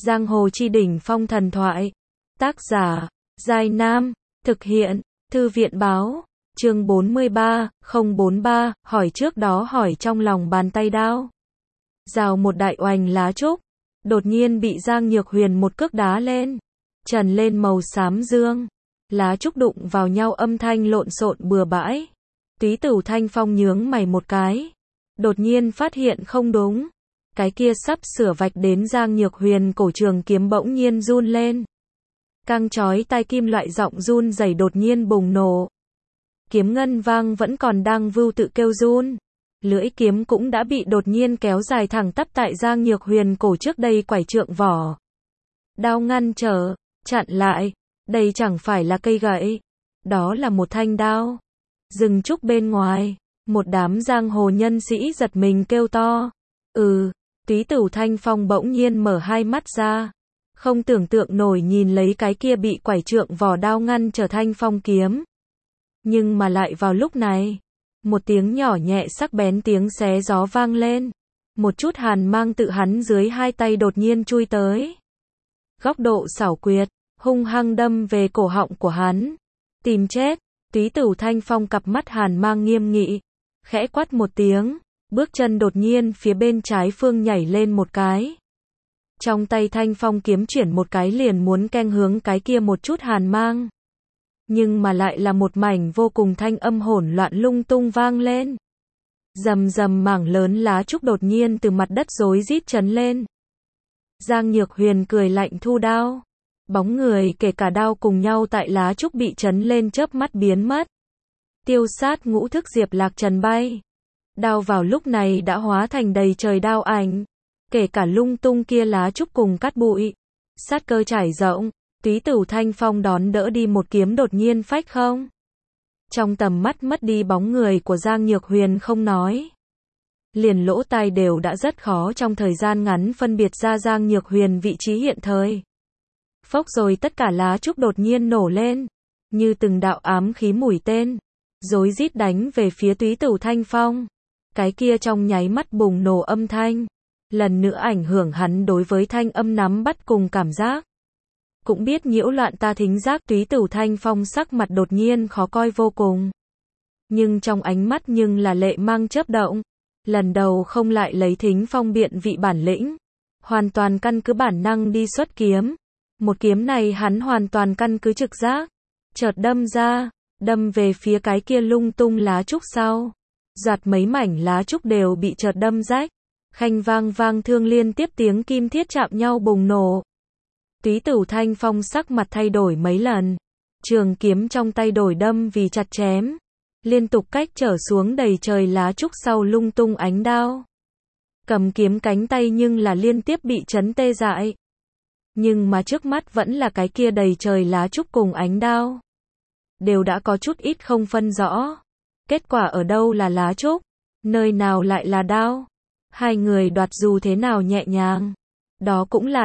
Giang hồ chi đỉnh phong thần thoại. Tác giả, Giai Nam. Thực hiện, Thư viện báo. Chương 43, 043, hỏi trước đó hỏi trong lòng bàn tay đao. Rào một đại oành lá trúc. Đột nhiên bị Giang Nhược Huyền một cước đá lên. Trần lên màu xám dương. Lá trúc đụng vào nhau âm thanh lộn xộn bừa bãi. Túy Tử Thanh Phong nhướng mày một cái. Đột nhiên phát hiện không đúng. Cái kia sắp sửa vạch đến Giang Nhược Huyền cổ trường kiếm bỗng nhiên run lên. Căng chói tai kim loại giọng run rẩy đột nhiên bùng nổ. Kiếm ngân vang vẫn còn đang vưu tự kêu run. Lưỡi kiếm cũng đã bị đột nhiên kéo dài thẳng tắp tại Giang Nhược Huyền cổ trước đây quải trượng vỏ. Đao ngăn trở, chặn lại. Đây chẳng phải là cây gậy. Đó là một thanh đao. Rừng trúc bên ngoài. Một đám giang hồ nhân sĩ giật mình kêu to. Túy Tử Thanh Phong bỗng nhiên mở hai mắt ra. Không tưởng tượng nổi nhìn lấy cái kia bị quải trượng vỏ đao ngăn trở thanh phong kiếm. Nhưng mà lại vào lúc này, một tiếng nhỏ nhẹ sắc bén tiếng xé gió vang lên. Một chút hàn mang tự hắn dưới hai tay đột nhiên chui tới. Góc độ xảo quyệt, hung hăng đâm về cổ họng của hắn. Tìm chết, Túy Tử Thanh Phong cặp mắt hàn mang nghiêm nghị. Khẽ quát một tiếng, bước chân đột nhiên phía bên trái phương nhảy lên một cái. Trong tay thanh phong kiếm chuyển một cái liền muốn keng hướng cái kia một chút hàn mang. Nhưng mà lại là một mảnh vô cùng thanh âm hỗn loạn lung tung vang lên. Rầm rầm mảng lớn lá trúc đột nhiên từ mặt đất rối rít chấn lên. Giang Nhược Huyền cười lạnh thu đao. Bóng người kể cả đao cùng nhau tại lá trúc bị chấn lên chớp mắt biến mất. Tiêu sát ngũ thức diệp lạc trần bay. Đao vào lúc này đã hóa thành đầy trời đao ảnh. Kể cả lung tung kia lá trúc cùng cát bụi. Sát cơ trải rộng. Túy Tử Thanh Phong đón đỡ đi một kiếm đột nhiên phách không. Trong tầm mắt mất đi bóng người của Giang Nhược Huyền không nói. Liền lỗ tai đều đã rất khó trong thời gian ngắn phân biệt ra Giang Nhược Huyền vị trí hiện thời. Phốc rồi tất cả lá trúc đột nhiên nổ lên. Như từng đạo ám khí mũi tên. Rối rít đánh về phía Túy Tử Thanh Phong. Cái kia trong nháy mắt bùng nổ âm thanh. Lần nữa ảnh hưởng hắn đối với thanh âm nắm bắt cùng cảm giác. Cũng biết nhiễu loạn ta thính giác. Túy Tử Thanh Phong sắc mặt đột nhiên khó coi vô cùng. Nhưng trong ánh mắt nhưng là lệ mang chớp động. Lần đầu không lại lấy thính phong biện vị bản lĩnh. Hoàn toàn căn cứ bản năng đi xuất kiếm. Một kiếm này hắn hoàn toàn căn cứ trực giác. Chợt đâm ra, đâm về phía cái kia lung tung lá trúc sau. Giạt mấy mảnh lá trúc đều bị chợt đâm rách. Khanh vang vang thương liên tiếp tiếng kim thiết chạm nhau bùng nổ. Túy Tử Thanh Phong sắc mặt thay đổi mấy lần. Trường kiếm trong tay đổi đâm vì chặt chém. Liên tục cách trở xuống đầy trời lá trúc sau lung tung ánh đao. Cầm kiếm cánh tay nhưng là liên tiếp bị chấn tê dại. Nhưng mà trước mắt vẫn là cái kia đầy trời lá trúc cùng ánh đao. Đều đã có chút ít không phân rõ. Kết quả ở đâu là lá trúc, nơi nào lại là đao. Hai người đoạt dù thế nào nhẹ nhàng. Đó cũng là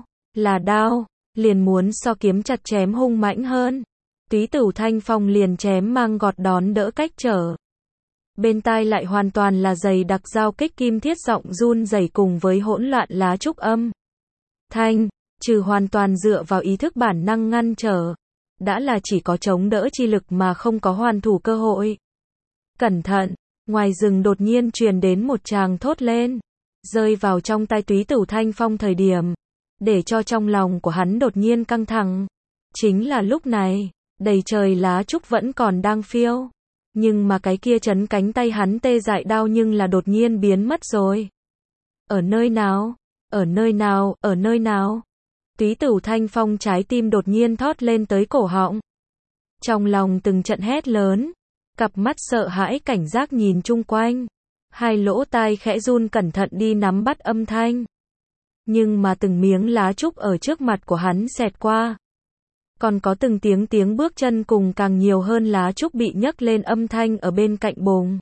đao, liền muốn so kiếm chặt chém hung mãnh hơn. Túy Tử Thanh Phong liền chém mang gọt đón đỡ cách trở. Bên tai lại hoàn toàn là dày đặc giao kích kim thiết giọng run rẩy cùng với hỗn loạn lá trúc âm. Thanh, trừ hoàn toàn dựa vào ý thức bản năng ngăn trở. Đã là chỉ có chống đỡ chi lực mà không có hoàn thủ cơ hội. Cẩn thận, ngoài rừng đột nhiên truyền đến một tràng thốt lên. Rơi vào trong tai Túy Tử Thanh Phong thời điểm. Để cho trong lòng của hắn đột nhiên căng thẳng. Chính là lúc này, đầy trời lá trúc vẫn còn đang phiêu. Nhưng mà cái kia chấn cánh tay hắn tê dại đau nhưng là đột nhiên biến mất rồi. Ở nơi nào? Ở nơi nào? Ở nơi nào? Túy Tử Thanh Phong trái tim đột nhiên thót lên tới cổ họng. Trong lòng từng trận hét lớn. Cặp mắt sợ hãi cảnh giác nhìn chung quanh. Hai lỗ tai khẽ run cẩn thận đi nắm bắt âm thanh. Nhưng mà từng miếng lá trúc ở trước mặt của hắn xẹt qua. Còn có từng tiếng bước chân cùng càng nhiều hơn lá trúc bị nhấc lên âm thanh ở bên cạnh bùng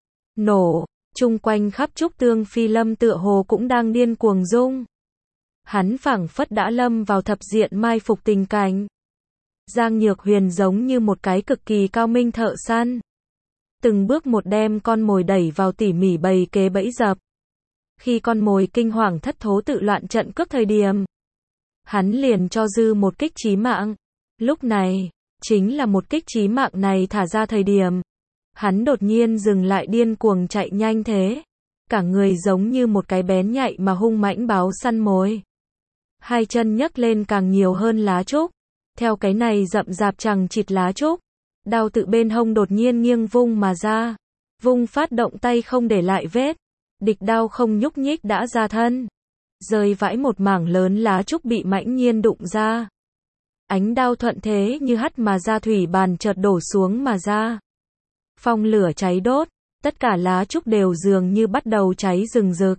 nổ. Chung quanh khắp trúc tương phi lâm tựa hồ cũng đang điên cuồng rung. Hắn phảng phất đã lâm vào thập diện mai phục tình cảnh. Giang Nhược Huyền giống như một cái cực kỳ cao minh thợ săn. Từng bước một đem con mồi đẩy vào tỉ mỉ bày kế bẫy dập. Khi con mồi kinh hoàng thất thố tự loạn trận cướp thời điểm, hắn liền cho dư một kích chí mạng. Lúc này, chính là một kích chí mạng này thả ra thời điểm. Hắn đột nhiên dừng lại điên cuồng chạy nhanh thế. Cả người giống như một cái bén nhạy mà hung mãnh báo săn mồi. Hai chân nhấc lên càng nhiều hơn lá trúc. Theo cái này rậm rạp chằng chịt lá trúc. Đao tự bên hông đột nhiên nghiêng vung mà ra. Vung phát động tay không để lại vết. Địch đao không nhúc nhích đã ra thân. Rơi vãi một mảng lớn lá trúc bị mãnh nhiên đụng ra. Ánh đao thuận thế như hắt mà ra thủy bàn chợt đổ xuống mà ra. Phong lửa cháy đốt, tất cả lá trúc đều dường như bắt đầu cháy rừng rực.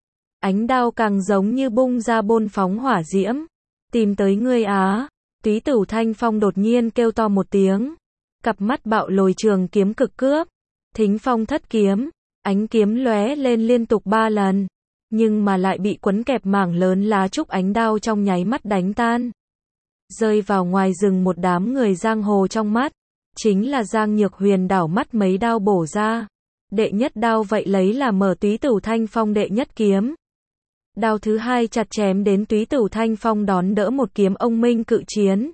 Ánh đao càng giống như bung ra bôn phóng hỏa diễm. Tìm tới ngươi á. Túy Tử Thanh Phong đột nhiên kêu to một tiếng. Cặp mắt bạo lồi trường kiếm cực cướp. Thính phong thất kiếm. Ánh kiếm lóe lên liên tục 3 lần. Nhưng mà lại bị quấn kẹp mảng lớn lá trúc ánh đao trong nháy mắt đánh tan. Rơi vào ngoài rừng một đám người giang hồ trong mắt. Chính là Giang Nhược Huyền đảo mắt mấy đao bổ ra. Đệ nhất đao vậy lấy là mở Túy Tử Thanh Phong đệ nhất kiếm. Đao thứ hai chặt chém đến Túy Tử Thanh Phong đón đỡ một kiếm ông minh cự chiến.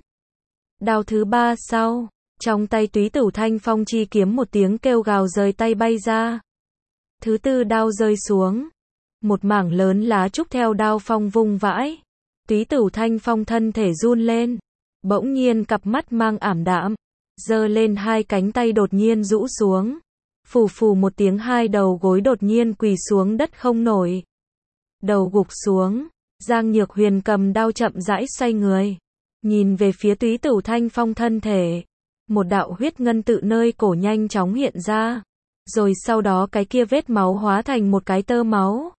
Đao thứ ba sau, trong tay Túy Tử Thanh Phong chi kiếm một tiếng kêu gào rời tay bay ra. Thứ tư đao rơi xuống. Một mảng lớn lá trúc theo đao phong vung vãi. Túy Tử Thanh Phong thân thể run lên. Bỗng nhiên cặp mắt mang ảm đạm. Giơ lên hai cánh tay đột nhiên rũ xuống. Phù phù một tiếng hai đầu gối đột nhiên quỳ xuống đất không nổi. Đầu gục xuống. Giang Nhược Huyền cầm đao chậm rãi xoay người. Nhìn về phía Túy Tử Thanh Phong thân thể. Một đạo huyết ngân tự nơi cổ nhanh chóng hiện ra. Rồi sau đó cái kia vết máu hóa thành một cái tơ máu.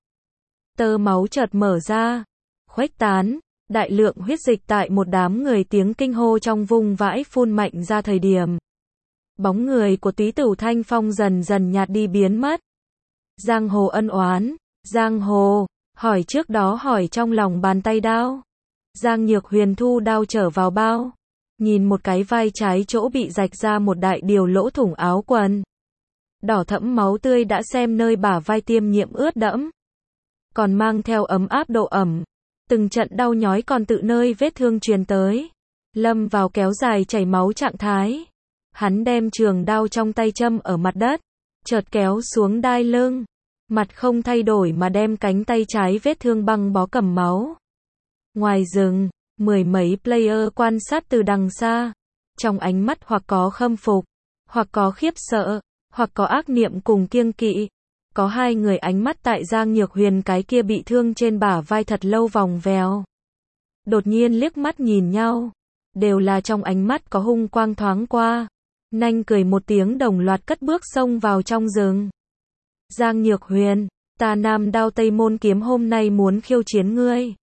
Tơ máu chợt mở ra. Khuếch tán. Đại lượng huyết dịch tại một đám người tiếng kinh hô trong vùng vãi phun mạnh ra thời điểm. Bóng người của Túy Tử Thanh Phong dần dần nhạt đi biến mất. Giang hồ ân oán. Giang hồ. Hỏi trước đó hỏi trong lòng bàn tay đao. Giang Nhược Huyền thu đao trở vào bao. Nhìn một cái vai trái chỗ bị rạch ra một đại điều lỗ thủng áo quần. Đỏ thẫm máu tươi đã xem nơi bả vai tiêm nhiễm ướt đẫm. Còn mang theo ấm áp độ ẩm. Từng trận đau nhói còn tự nơi vết thương truyền tới. Lâm vào kéo dài chảy máu trạng thái. Hắn đem trường đao trong tay châm ở mặt đất. Chợt kéo xuống đai lưng. Mặt không thay đổi mà đem cánh tay trái vết thương băng bó cầm máu. Ngoài rừng, mười mấy player quan sát từ đằng xa. Trong ánh mắt hoặc có khâm phục, hoặc có khiếp sợ, hoặc có ác niệm cùng kiêng kỵ. Có hai người ánh mắt tại Giang Nhược Huyền cái kia bị thương trên bả vai thật lâu vòng vèo. Đột nhiên liếc mắt nhìn nhau. Đều là trong ánh mắt có hung quang thoáng qua. Nanh cười một tiếng đồng loạt cất bước xông vào trong rừng. Giang Nhược Huyền, ta Nam Đao Tây Môn Kiếm hôm nay muốn khiêu chiến ngươi.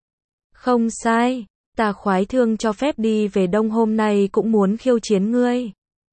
Không sai, ta Khoái Thương cho phép đi về Đông hôm nay cũng muốn khiêu chiến ngươi.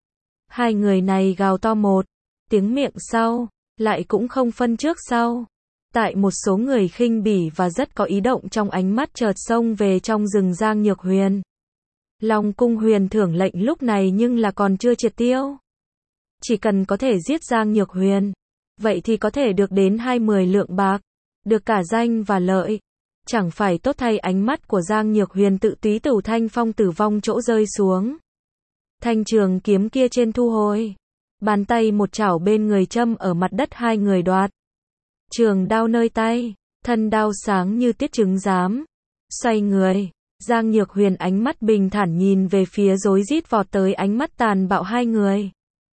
Hai người này gào to một tiếng miệng sau, lại cũng không phân trước sau. Tại một số người khinh bỉ và rất có ý động trong ánh mắt chợt xông về trong rừng Giang Nhược Huyền. Long cung huyền thưởng lệnh lúc này nhưng là còn chưa triệt tiêu. Chỉ cần có thể giết Giang Nhược Huyền, vậy thì có thể được đến 20 lượng bạc, được cả danh và lợi. Chẳng phải tốt thay ánh mắt của Giang Nhược Huyền tự Túy Tử Thanh Phong tử vong chỗ rơi xuống. Thanh trường kiếm kia trên thu hồi. Bàn tay một chảo bên người châm ở mặt đất hai người đoạt. Trường đao nơi tay, thân đao sáng như tiết trứng giám. Xoay người, Giang Nhược Huyền ánh mắt bình thản nhìn về phía rối rít vọt tới ánh mắt tàn bạo hai người.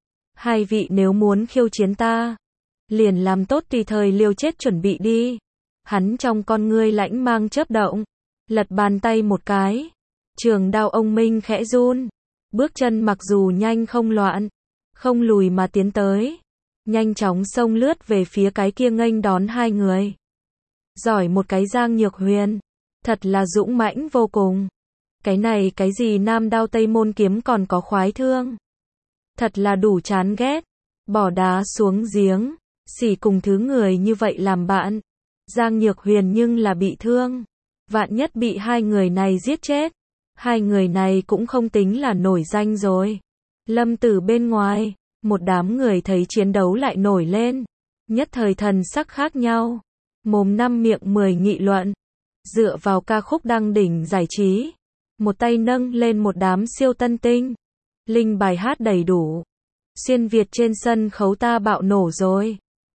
Hai vị nếu muốn khiêu chiến ta, liền làm tốt tùy thời liều chết chuẩn bị đi. Hắn trong con ngươi lãnh mang chớp động, lật bàn tay một cái. Trường đao ông minh khẽ run. Bước chân mặc dù nhanh không loạn, không lùi mà tiến tới. Nhanh chóng xông lướt về phía cái kia nghênh đón hai người. Giỏi một cái Giang Nhược Huyền. Thật là dũng mãnh vô cùng. Cái này cái gì Nam Đao Tây Môn Kiếm còn có Khoái Thương. Thật là đủ chán ghét. Bỏ đá xuống giếng. Xỉ cùng thứ người như vậy làm bạn. Giang Nhược Huyền nhưng là bị thương. Vạn nhất bị hai người này giết chết. Hai người này cũng không tính là nổi danh rồi. Lâm Tử bên ngoài, một đám người thấy chiến đấu lại nổi lên. Nhất thời thần sắc khác nhau. Mồm năm miệng 10 nghị luận. dựa vào ca khúc đăng đỉnh giải trí, một tay nâng lên một đám siêu tân tinh. Linh bài hát đầy đủ. Xuyên Việt trên sân khấu ta bạo nổ rồi.